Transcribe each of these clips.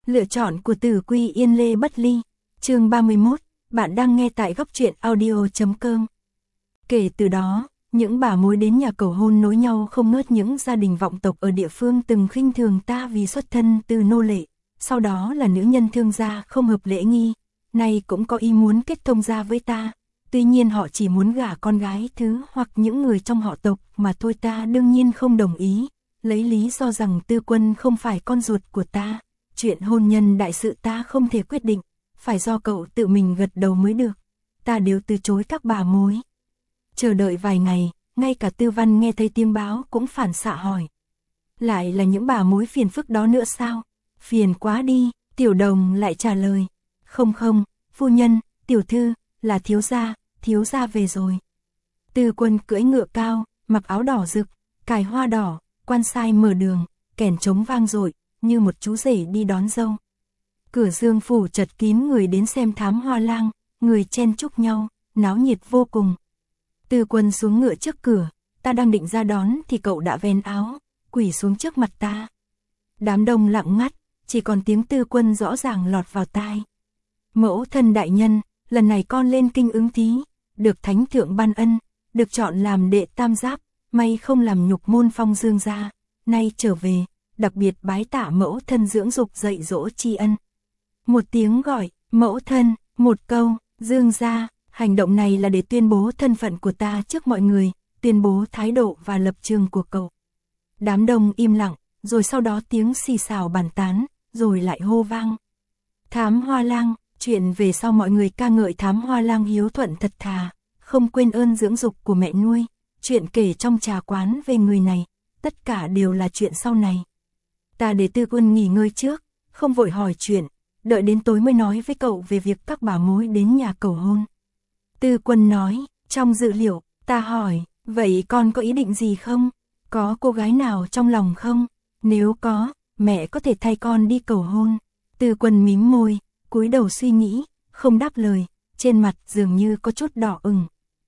Lựa chọn của Tử Quy Yên Lê Bất Ly. Chương 31, bạn đang nghe tại góc truyện audio.com. Kể từ đó, những bà mối đến nhà cầu hôn nối nhau không ngớt. Những gia đình vọng tộc ở địa phương từng khinh thường ta vì xuất thân từ nô lệ, sau đó là nữ nhân thương gia không hợp lễ nghi, nay cũng có ý muốn kết thông gia với ta. Tuy nhiên họ chỉ muốn gả con gái thứ hoặc những người trong họ tộc mà thôi. Ta đương nhiên không đồng ý, lấy lý do rằng Tư Quân không phải con ruột của ta. Chuyện hôn nhân đại sự ta không thể quyết định, phải do cậu tự mình gật đầu mới được. Ta đều từ chối các bà mối. Chờ đợi vài ngày, ngay cả Tư Văn nghe thấy tiếng báo cũng phản xạ hỏi. Lại là những bà mối phiền phức đó nữa sao? Phiền quá đi, Tiểu Đồng lại trả lời. Không, phu nhân, tiểu thư, là thiếu gia về rồi. Tư Quân cưỡi ngựa cao, mặc áo đỏ rực, cài hoa đỏ, quan sai mở đường, kèn trống vang dội, như một chú rể đi đón dâu. Cửa Dương phủ chật kín người đến xem thám hoa lang, người chen chúc nhau, náo nhiệt vô cùng. Tư Quân xuống ngựa trước cửa, ta đang định ra đón thì cậu đã vén áo, quỳ xuống trước mặt ta. Đám đông lặng ngắt, chỉ còn tiếng Tư Quân rõ ràng lọt vào tai. Mẫu thân đại nhân, lần này con lên kinh ứng thí, được thánh thượng ban ân, được chọn làm đệ tam giáp, may không làm nhục môn Phong Dương gia, nay trở về, đặc biệt bái tạ mẫu thân dưỡng dục dạy dỗ tri ân. Một tiếng gọi, mẫu thân, một câu, Dương gia, hành động này là để tuyên bố thân phận của ta trước mọi người, tuyên bố thái độ và lập trường của cậu. Đám đông im lặng, rồi sau đó tiếng xì xào bàn tán, rồi lại hô vang. Thám hoa lang, chuyện về sau mọi người ca ngợi thám hoa lang hiếu thuận thật thà, không quên ơn dưỡng dục của mẹ nuôi. Chuyện kể trong trà quán về người này, tất cả đều là chuyện sau này. Ta để Tư Quân nghỉ ngơi trước, không vội hỏi chuyện, đợi đến tối mới nói với cậu về việc các bà mối đến nhà cầu hôn. Tư Quân nói, trong dự liệu, ta hỏi, vậy con có ý định gì không? Có cô gái nào trong lòng không? Nếu có, mẹ có thể thay con đi cầu hôn. Tư Quân mím môi, cúi đầu suy nghĩ, không đáp lời, trên mặt dường như có chút đỏ ửng.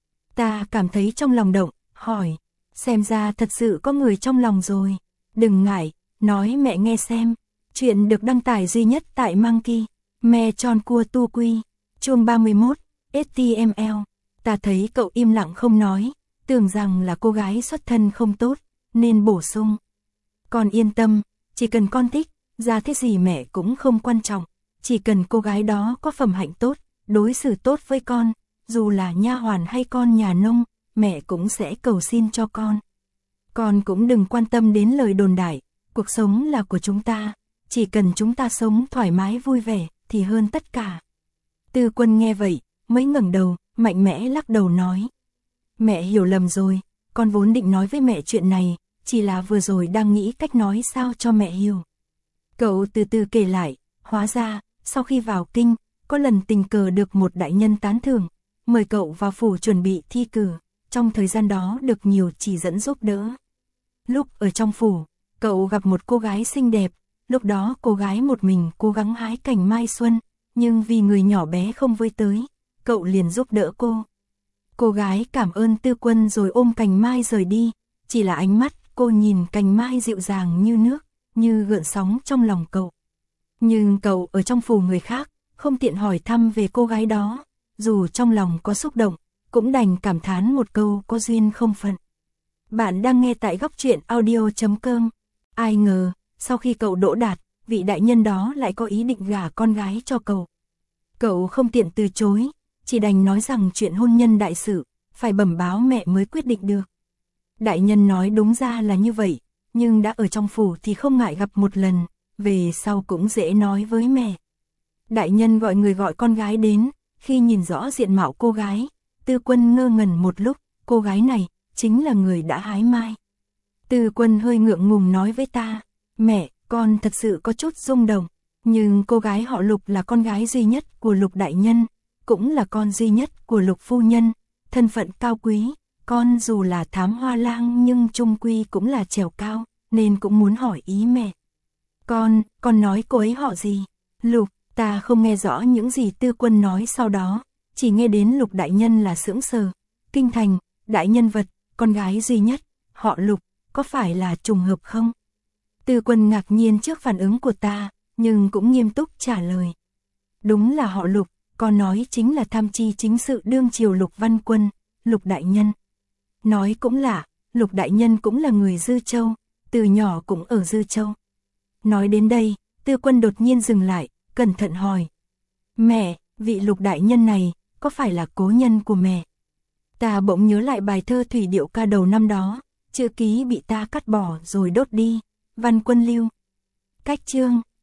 Ta cảm thấy trong lòng động, hỏi, xem ra thật sự có người trong lòng rồi. Đừng ngại, nói mẹ nghe xem. Chuyện được đăng tải duy nhất tại Monkey, Me Tròn Cua Tu Quy, chương 31, HTML. Ta thấy cậu im lặng không nói, tưởng rằng là cô gái xuất thân không tốt, nên bổ sung. Con yên tâm, chỉ cần con thích, ra thế gì mẹ cũng không quan trọng, chỉ cần cô gái đó có phẩm hạnh tốt, đối xử tốt với con, dù là nha hoàn hay con nhà nông, mẹ cũng sẽ cầu xin cho con. Con cũng đừng quan tâm đến lời đồn đại, cuộc sống là của chúng ta, chỉ cần chúng ta sống thoải mái vui vẻ thì hơn tất cả. Tư Quân nghe vậy, mới ngẩng đầu, mạnh mẽ lắc đầu nói. Mẹ hiểu lầm rồi, con vốn định nói với mẹ chuyện này, chỉ là vừa rồi đang nghĩ cách nói sao cho mẹ hiểu. Cậu từ từ kể lại, hóa ra, sau khi vào kinh, có lần tình cờ được một đại nhân tán thưởng, mời cậu vào phủ chuẩn bị thi cử, trong thời gian đó được nhiều chỉ dẫn giúp đỡ. Lúc ở trong phủ, cậu gặp một cô gái xinh đẹp, lúc đó cô gái một mình cố gắng hái cành mai xuân, nhưng vì người nhỏ bé không với tới, cậu liền giúp đỡ cô. Cô gái cảm ơn Tư Quân rồi ôm cành mai rời đi, chỉ là ánh mắt cô nhìn cành mai dịu dàng như nước, như gợn sóng trong lòng cậu. Nhưng cậu ở trong phủ người khác, không tiện hỏi thăm về cô gái đó, dù trong lòng có xúc động, cũng đành cảm thán một câu có duyên không phận. Bạn đang nghe tại góc truyện audio.com. Ai ngờ, sau khi cậu đỗ đạt, vị đại nhân đó lại có ý định gả con gái cho cậu. Cậu không tiện từ chối, chỉ đành nói rằng chuyện hôn nhân đại sự, phải bẩm báo mẹ mới quyết định được. Đại nhân nói đúng ra là như vậy, nhưng đã ở trong phủ thì không ngại gặp một lần, về sau cũng dễ nói với mẹ. Đại nhân gọi người gọi con gái đến, khi nhìn rõ diện mạo cô gái, Tư Quân ngơ ngẩn một lúc, cô gái này, chính là người đã hái mai. Tư Quân hơi ngượng ngùng nói với ta, mẹ, con thật sự có chút rung động, nhưng cô gái họ Lục là con gái duy nhất của Lục đại nhân, cũng là con duy nhất của Lục phu nhân, thân phận cao quý, con dù là thám hoa lang nhưng chung quy cũng là trèo cao, nên cũng muốn hỏi ý mẹ. Con nói cô ấy họ gì? Lục, ta không nghe rõ những gì Tư Quân nói sau đó, chỉ nghe đến Lục đại nhân là sững sờ. Kinh thành, đại nhân vật, con gái duy nhất, họ Lục, có phải là trùng hợp không? Tư Quân ngạc nhiên trước phản ứng của ta, nhưng cũng nghiêm túc trả lời. Đúng là họ Lục, con nói chính là tham chi chính sự đương triều Lục Văn Quân, Lục đại nhân. Nói cũng lạ, Lục đại nhân cũng là người Dư Châu, từ nhỏ cũng ở Dư Châu. Nói đến đây, Tư Quân đột nhiên dừng lại, cẩn thận hỏi. Mẹ, vị Lục đại nhân này, có phải là cố nhân của mẹ? Ta bỗng nhớ lại bài thơ Thủy Điệu Ca đầu năm đó, chữ ký bị ta cắt bỏ rồi đốt đi, Văn Quân lưu. Cách chương